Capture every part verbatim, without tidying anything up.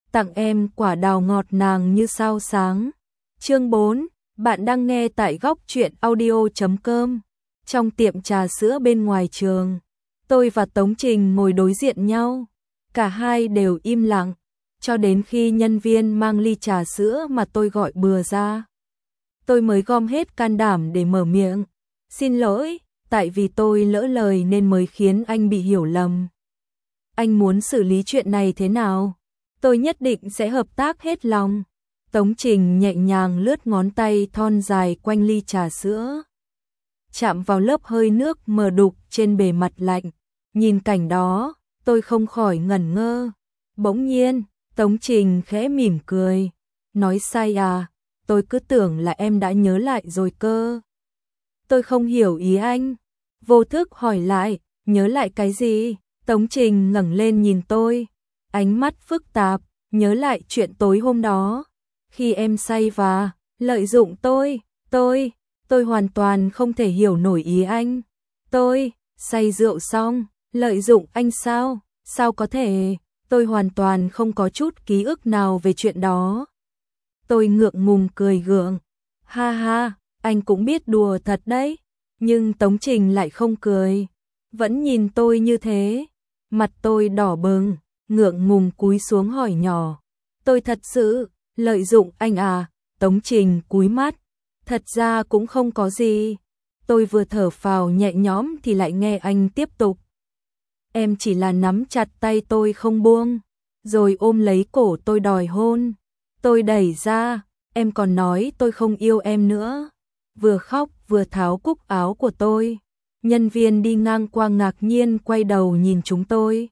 tặng em quả đào ngọt nàng như sao sáng. Chương bốn, bạn đang nghe tại góc truyện audio chấm com. Trong tiệm trà sữa bên ngoài trường, tôi và Tống Trình ngồi đối diện nhau, cả hai đều im lặng, cho đến khi nhân viên mang ly trà sữa mà tôi gọi bừa ra. Tôi mới gom hết can đảm để mở miệng. Xin lỗi, tại vì tôi lỡ lời nên mới khiến anh bị hiểu lầm. Anh muốn xử lý chuyện này thế nào? Tôi nhất định sẽ hợp tác hết lòng. Tống Trình nhẹ nhàng lướt ngón tay thon dài quanh ly trà sữa, chạm vào lớp hơi nước mờ đục trên bề mặt lạnh. Nhìn cảnh đó, tôi không khỏi ngẩn ngơ. Bỗng nhiên, Tống Trình khẽ mỉm cười. Nói sai à, tôi cứ tưởng là em đã nhớ lại rồi cơ. Tôi không hiểu ý anh. Vô thức hỏi lại, nhớ lại cái gì? Tống Trình ngẩng lên nhìn tôi, ánh mắt phức tạp, nhớ lại chuyện tối hôm đó. Khi em say và lợi dụng tôi, tôi, tôi hoàn toàn không thể hiểu nổi ý anh. Tôi, say rượu xong, lợi dụng anh sao? Sao có thể? Tôi hoàn toàn không có chút ký ức nào về chuyện đó. Tôi ngượng ngùng cười gượng. Ha ha, anh cũng biết đùa thật đấy. Nhưng Tống Trình lại không cười, vẫn nhìn tôi như thế. Mặt tôi đỏ bừng, ngượng ngùng cúi xuống hỏi nhỏ. Tôi thật sự lợi dụng anh à? Tống Trình cúi mắt. Thật ra cũng không có gì. Tôi vừa thở phào nhẹ nhõm thì lại nghe anh tiếp tục. Em chỉ là nắm chặt tay tôi không buông, rồi ôm lấy cổ tôi đòi hôn. Tôi đẩy ra, em còn nói tôi không yêu em nữa. Vừa khóc vừa tháo cúc áo của tôi. Nhân viên đi ngang qua ngạc nhiên quay đầu nhìn chúng tôi.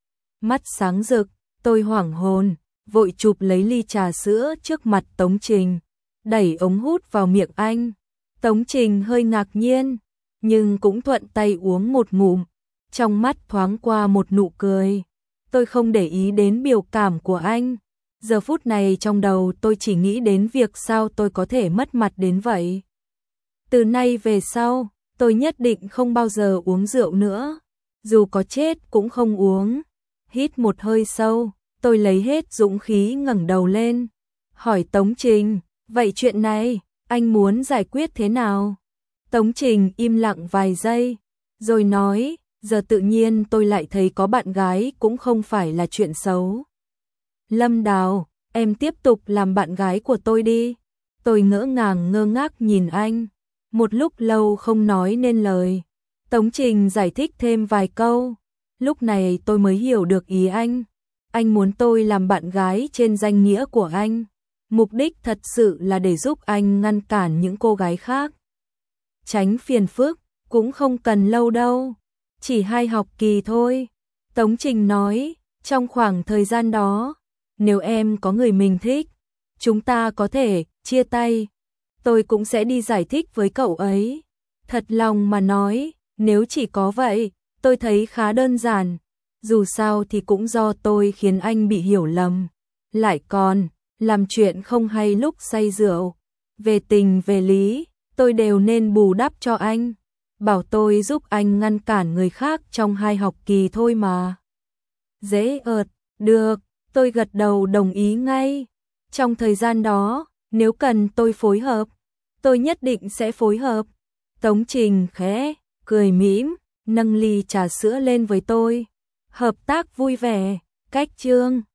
Mắt sáng rực, tôi hoảng hồn, vội chụp lấy ly trà sữa trước mặt Tống Trình, đẩy ống hút vào miệng anh. Tống Trình hơi ngạc nhiên, nhưng cũng thuận tay uống một ngụm, trong mắt thoáng qua một nụ cười. Tôi không để ý đến biểu cảm của anh. Giờ phút này trong đầu tôi chỉ nghĩ đến việc sao tôi có thể mất mặt đến vậy. Từ nay về sau, tôi nhất định không bao giờ uống rượu nữa, dù có chết cũng không uống. Hít một hơi sâu, tôi lấy hết dũng khí ngẩng đầu lên, hỏi Tống Trình, vậy chuyện này, anh muốn giải quyết thế nào? Tống Trình im lặng vài giây, rồi nói, giờ tự nhiên tôi lại thấy có bạn gái cũng không phải là chuyện xấu. Lâm Đào, em tiếp tục làm bạn gái của tôi đi. Tôi ngỡ ngàng ngơ ngác nhìn anh, một lúc lâu không nói nên lời. Tống Trình giải thích thêm vài câu, lúc này tôi mới hiểu được ý anh. Anh muốn tôi làm bạn gái trên danh nghĩa của anh. Mục đích thật sự là để giúp anh ngăn cản những cô gái khác. Tránh phiền phức, cũng không cần lâu đâu. Chỉ hai học kỳ thôi. Tống Trình nói, trong khoảng thời gian đó, nếu em có người mình thích, chúng ta có thể chia tay. Tôi cũng sẽ đi giải thích với cậu ấy. Thật lòng mà nói, nếu chỉ có vậy, tôi thấy khá đơn giản. Dù sao thì cũng do tôi khiến anh bị hiểu lầm. Lại còn, làm chuyện không hay lúc say rượu. Về tình về lý, tôi đều nên bù đắp cho anh. Bảo tôi giúp anh ngăn cản người khác trong hai học kỳ thôi mà. Dễ ợt, được, tôi gật đầu đồng ý ngay. Trong thời gian đó, nếu cần tôi phối hợp, tôi nhất định sẽ phối hợp. Tống Trình khẽ cười mỉm, nâng ly trà sữa lên với tôi. Hợp tác vui vẻ, cách chương.